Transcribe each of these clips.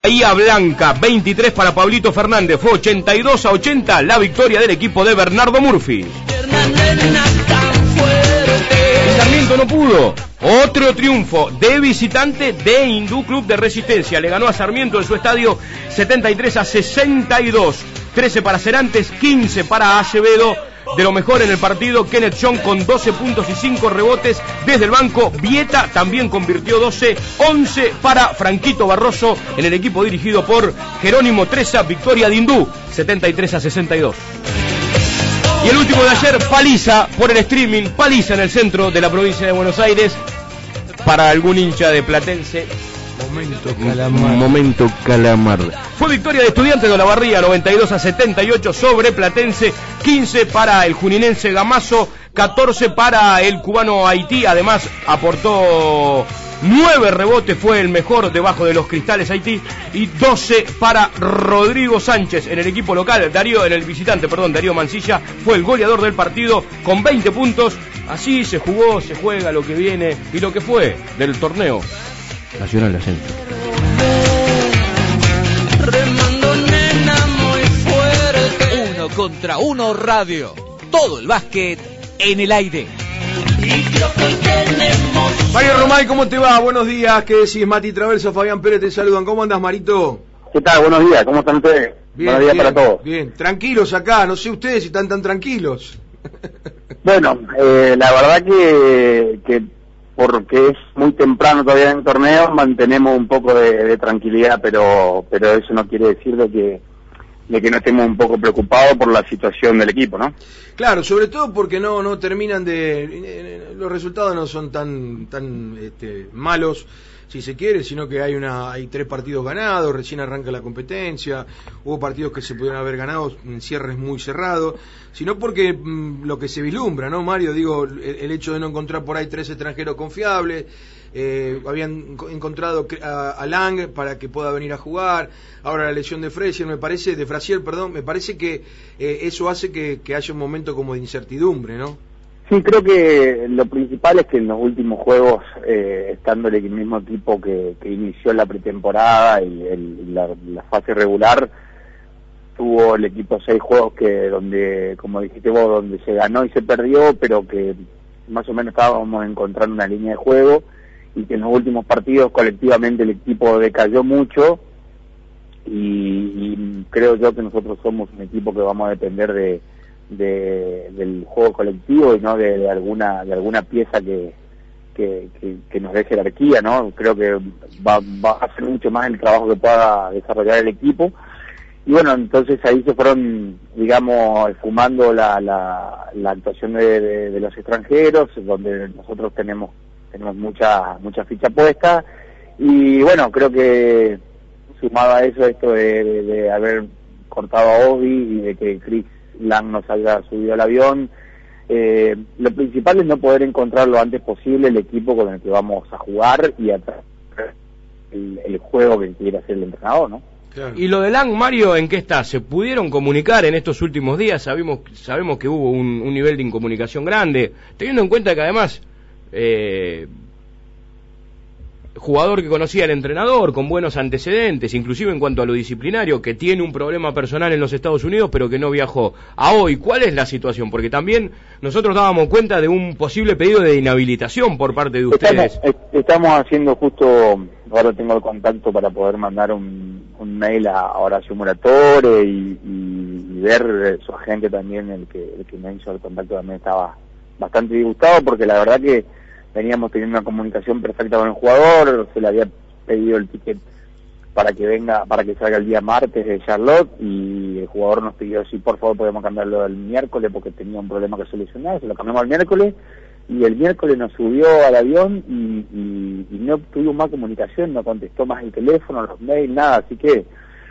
Bahía Blanca, 23 para Pablito Fernández. Fue 82-80 la victoria del equipo de Bernardo Murphy. Sarmiento no pudo. Otro triunfo de visitante de Hindú Club de Resistencia. Le ganó a Sarmiento en su estadio 73-62. 13 para Cerantes, 15 para Acevedo. De lo mejor en el partido, Kenneth John con 12 puntos y 5 rebotes desde el banco. Vieta también convirtió 12, 11 para Franquito Barroso en el equipo dirigido por Jerónimo Treza. Victoria de Hindú, 73-62. Y el último de ayer, paliza por el streaming, paliza en el centro de la provincia de Buenos Aires. Para algún hincha de Platense, Momento calamar. Fue victoria de Estudiantes de Olavarría, 92-78 sobre Platense. 15 para el juninense Gamazo, 14 para el cubano Haití. Además aportó 9 rebotes, fue el mejor debajo de los cristales Haití. Y 12 para Rodrigo Sánchez en el equipo local. Darío Mancilla fue el goleador del partido con 20 puntos. Así se jugó, se juega lo que viene y lo que fue del torneo nacional de ascenso. 1 contra 1 radio. Todo el básquet en el aire. Mario Romay, ¿cómo te va? Buenos días. ¿Qué decís? Mati Traverso, Fabián Pérez te saludan. ¿Cómo andas, Marito? ¿Qué tal? Buenos días. ¿Cómo están ustedes? Bien, buenos días bien, para todos. Bien, tranquilos acá. No sé ustedes si están tan tranquilos. Bueno, la verdad que porque es muy temprano todavía en el torneo, mantenemos un poco de tranquilidad, pero eso no quiere decir de que no estemos un poco preocupados por la situación del equipo, ¿no? Claro, sobre todo porque no terminan los resultados no son tan malos, si se quiere, sino que hay 3 partidos ganados, recién arranca la competencia, hubo partidos que se pudieron haber ganado en cierres muy cerrados, sino porque lo que se vislumbra, ¿no, Mario? Digo, el hecho de no encontrar por ahí 3 extranjeros confiables, habían encontrado a Lang para que pueda venir a jugar, ahora la lesión de Frazier, me parece que eso hace que haya un momento como de incertidumbre, ¿no? Sí, creo que lo principal es que en los últimos juegos, estando el mismo equipo que inició la pretemporada y la fase regular, tuvo el equipo 6 juegos donde, como dijiste vos, donde se ganó y se perdió, pero que más o menos estábamos encontrando una línea de juego, y que en los últimos partidos colectivamente el equipo decayó mucho, y creo yo que nosotros somos un equipo que vamos a depender del juego colectivo y no de alguna pieza que nos dé jerarquía, ¿no? Creo que va a hacer mucho más el trabajo que pueda desarrollar el equipo. Y bueno, entonces ahí se fueron, digamos, esfumando la actuación de los extranjeros, donde nosotros tenemos mucha ficha puesta. Y bueno, creo que sumado a eso, esto de haber cortado a Obi y de que Chris Lang nos haya subido al avión, lo principal es no poder encontrar lo antes posible el equipo con el que vamos a jugar y a el juego que quiere hacer el entrenador, ¿no? Claro. Y lo de Lang, Mario, ¿en qué está? ¿Se pudieron comunicar en estos últimos días? Sabemos que hubo un nivel de incomunicación grande, teniendo en cuenta que además jugador que conocía al entrenador, con buenos antecedentes, inclusive en cuanto a lo disciplinario, que tiene un problema personal en los Estados Unidos, pero que no viajó. A hoy, ¿cuál es la situación? Porque también nosotros dábamos cuenta de un posible pedido de inhabilitación por parte de ustedes. Estamos haciendo justo, ahora tengo el contacto para poder mandar un mail a Horacio Muratore y ver su agente también, el que me hizo el contacto también estaba bastante disgustado, porque la verdad que veníamos teniendo una comunicación perfecta con el jugador, se le había pedido el ticket para que salga el día martes de Charlotte, y el jugador nos pidió si por favor podemos cambiarlo el miércoles porque tenía un problema que solucionar. Se lo cambiamos al miércoles, y el miércoles nos subió al avión y no tuvimos más comunicación, no contestó más el teléfono, los mails, nada, así que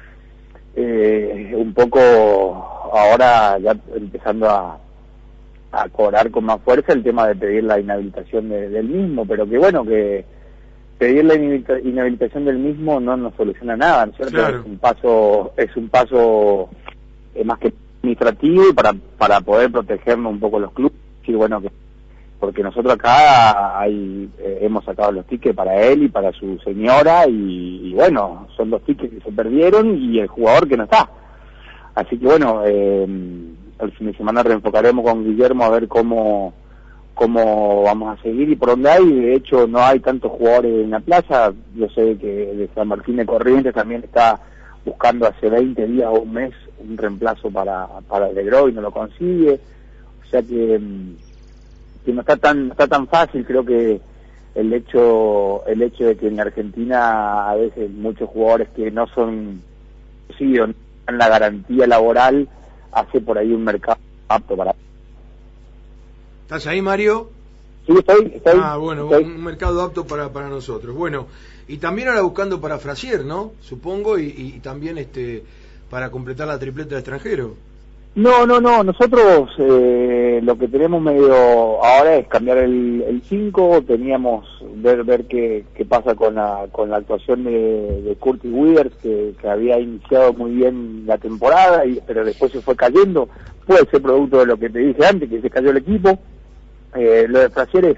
un poco ahora ya empezando a cobrar con más fuerza el tema de pedir la inhabilitación del mismo, pero que bueno, que pedir la inhabilitación del mismo no nos soluciona nada, ¿no es cierto? Claro. Es un paso más que administrativo, y para poder protegernos un poco los clubes, y bueno, porque nosotros acá hemos sacado los tickets para él y para su señora, y bueno, son 2 tickets que se perdieron y el jugador que no está. Así que bueno, el fin de semana reenfocaremos con Guillermo a ver cómo vamos a seguir y por dónde hay. De hecho, no hay tantos jugadores en la plaza. Yo sé que de San Martín de Corrientes también está buscando hace 20 días o un mes un reemplazo para Legro y no lo consigue. O sea que no está tan fácil. Creo que el hecho de que en Argentina a veces muchos jugadores que no son no dan la garantía laboral hace por ahí un mercado apto para. ¿Estás ahí, Mario? Sí, estoy. Bueno, estoy. Un mercado apto para nosotros. Bueno, y también ahora buscando para Frasier, ¿no? Supongo, y también para completar la tripleta de extranjero. No, nosotros lo que tenemos medio ahora es cambiar el 5, teníamos ver qué pasa con la actuación de Curtis Withers, que había iniciado muy bien la temporada, pero después se fue cayendo. Puede ser producto de lo que te dije antes, que se cayó el equipo. Lo de Frasier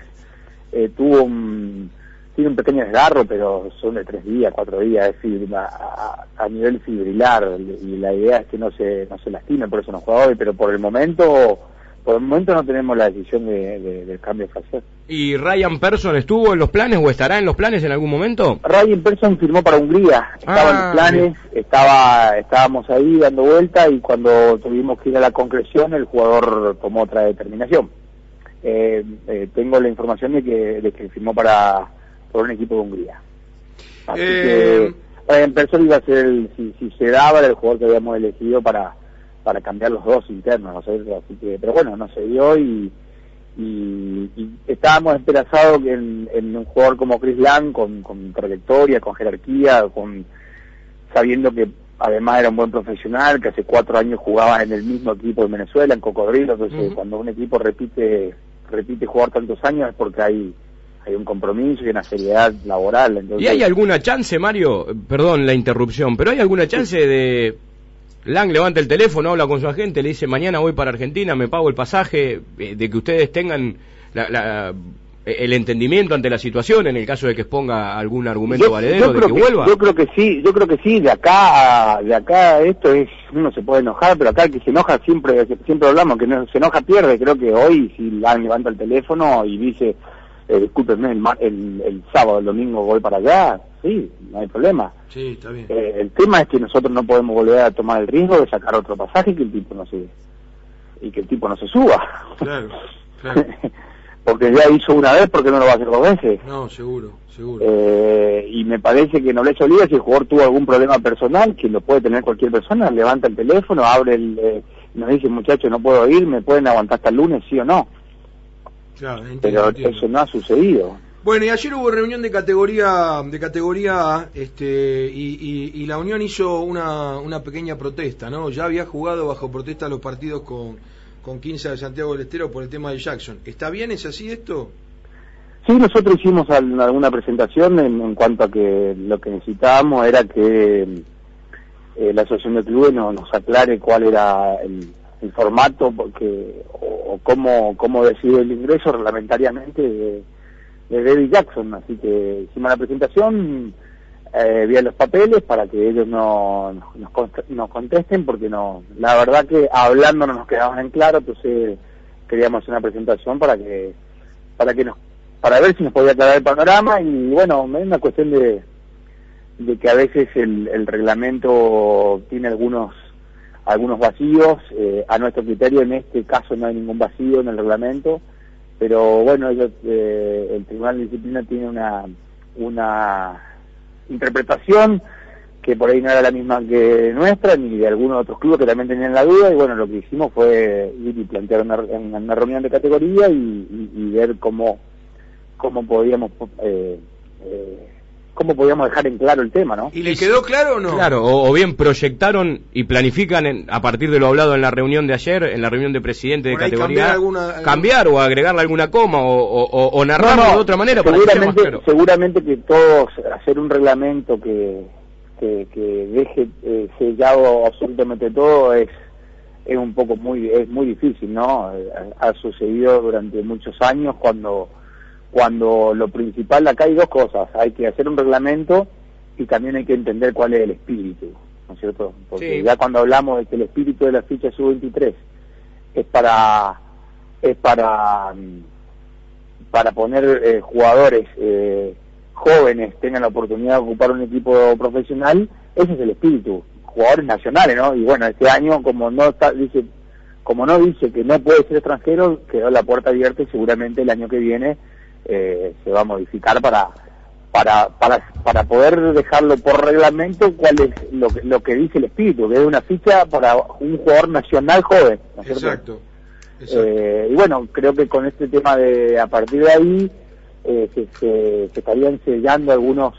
tiene un pequeño desgarro, pero son de 3 días, 4 días, es decir, a nivel fibrilar, y la idea es que no se lastime, por eso no juega hoy, pero por el momento no tenemos la decisión del cambio de Frasier. ¿Y Ryan Persson estuvo en los planes o estará en los planes en algún momento? Ryan Persson firmó para Hungría, estaba en los planes, estábamos ahí dando vuelta, y cuando tuvimos que ir a la concreción el jugador tomó otra determinación. Tengo la información de que firmó por un equipo de Hungría. Así que Ryan Persson iba a ser, si se daba, era el jugador que habíamos elegido para cambiar los 2 internos, no sé, así que, pero bueno, no se dio, y estábamos esperanzados en un jugador como Chris Lang, con trayectoria, con jerarquía, sabiendo que además era un buen profesional, que hace 4 años jugaba en el mismo equipo de Venezuela, en Cocodrilo. Entonces cuando un equipo repite jugar tantos años es porque hay un compromiso y una seriedad laboral. Entonces, ¿y hay alguna chance, Mario? Perdón la interrupción, pero ¿hay alguna chance de Lang levanta el teléfono, habla con su agente, le dice mañana voy para Argentina, me pago el pasaje, de que ustedes tengan el entendimiento ante la situación en el caso de que exponga algún argumento valedero de que vuelva? Yo creo que sí, de acá esto es, uno se puede enojar, pero acá el que se enoja siempre hablamos, que no se enoja pierde. Creo que hoy si Lang levanta el teléfono y dice discúlpenme, el sábado, el domingo voy para allá, sí, no hay problema. Sí, está bien. El tema es que nosotros no podemos volver a tomar el riesgo de sacar otro pasaje y que el tipo no se suba. Claro. Porque ya hizo una vez, ¿por qué no lo va a hacer 2 veces? No, seguro. Y me parece que no le olvida, si el jugador tuvo algún problema personal, que lo puede tener cualquier persona, levanta el teléfono, abre nos dice, muchachos, no puedo ir, ¿me pueden aguantar hasta el lunes, sí o no? Claro, pero eso no ha sucedido. Bueno, y ayer hubo reunión de categoría A, y la Unión hizo una pequeña protesta, ¿no? Ya había jugado bajo protesta los partidos con 15 de Santiago del Estero por el tema de Jackson. ¿Está bien? ¿Es así esto? Sí, nosotros hicimos alguna presentación en cuanto a que lo que necesitábamos era que la asociación de clubes nos aclare cuál era el formato, porque o cómo decide el ingreso reglamentariamente de David Jackson. Así que hicimos la presentación vía los papeles para que ellos nos contesten, porque la verdad que hablando no nos quedaban en claro. Entonces queríamos hacer una presentación para ver si nos podía aclarar el panorama. Y bueno, es una cuestión de que a veces el reglamento tiene algunos vacíos. A nuestro criterio en este caso no hay ningún vacío en el reglamento, pero bueno, el Tribunal de Disciplina tiene una interpretación que por ahí no era la misma que nuestra, ni de algunos otros clubes que también tenían la duda, y bueno, lo que hicimos fue ir y plantear una reunión de categoría y ver cómo podíamos dejar en claro el tema, ¿no? ¿Y le quedó claro o no? Claro, o bien proyectaron y planifican a partir de lo hablado en la reunión de ayer, en la reunión de presidente de categoría, cambiar o agregarle alguna coma o narrarlo de otra manera para que sea más claro. Seguramente que todos hacer un reglamento que deje sellado absolutamente todo es es muy difícil, ¿no? Ha sucedido durante muchos años cuando lo principal, acá hay dos cosas, hay que hacer un reglamento y también hay que entender cuál es el espíritu, ¿no es cierto? Porque sí, ya cuando hablamos de que el espíritu de la ficha sub-23 es para poner jugadores jóvenes tengan la oportunidad de ocupar un equipo profesional, ese es el espíritu, jugadores nacionales, ¿no? Y bueno, este año como no dice que no puede ser extranjero, quedó la puerta abierta y seguramente el año que viene se va a modificar para poder dejarlo por reglamento cuál es lo que dice el espíritu, que es una ficha para un jugador nacional joven, ¿no es cierto? Exacto. Y bueno, creo que con este tema a partir de ahí se estarían sellando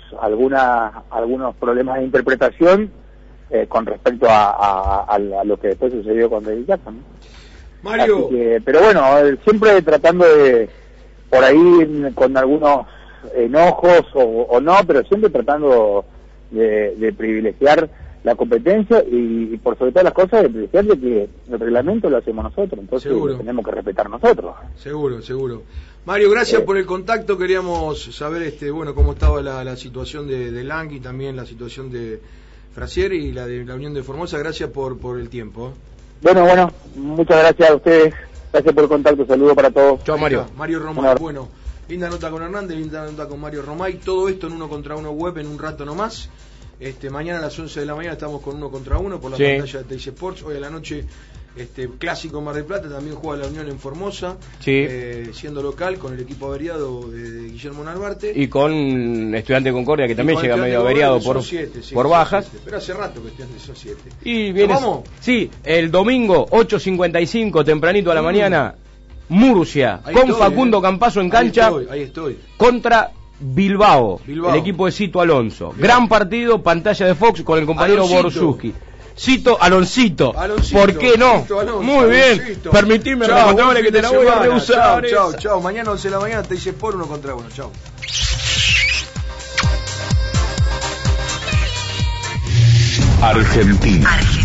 algunos problemas de interpretación con respecto a lo que después sucedió con David Jackson, ¿no? Mario. Pero bueno, siempre tratando de, por ahí con algunos enojos o no, pero siempre tratando de privilegiar la competencia y por sobre todas las cosas de privilegiar de que el reglamento lo hacemos nosotros, entonces lo tenemos que respetar nosotros. Seguro. Mario, gracias por el contacto. Queríamos saber cómo estaba la situación de Lang y también la situación de Frazier y la de la Unión de Formosa. Gracias por el tiempo. Bueno, muchas gracias a ustedes. Gracias por el contacto. Saludos para todos. Chao, Mario. Mario Romay. Bueno, linda nota con Hernández, linda nota con Mario Romay. Todo esto en 1 contra 1 web en un rato nomás. Mañana a las 11 de la mañana estamos con 1 contra 1 por la pantalla de Teis Sports. Hoy a la noche clásico Mar del Plata, también juega la Unión en Formosa, siendo local con el equipo averiado de Guillermo Narvarte. Y con Estudiante de Concordia, que también llega medio averiado por bajas. 7. Pero hace rato que Estudiantes son 7. Y viene, ¿Vamos? Sí, el domingo, 8:55, tempranito a la mañana, Murcia, Ahí con estoy, Facundo Campazo en cancha, ahí estoy. contra Bilbao, el equipo de Cito Alonso. Bien. Gran partido, pantalla de Fox con el compañero Borsuski. Aloncito. ¿Por qué no? Alonso, muy bien. Permitime, responsable, que te la voy a rehusar. Chao. Mañana 11 de la mañana te dice por 1 contra 1. Chao. Argentina.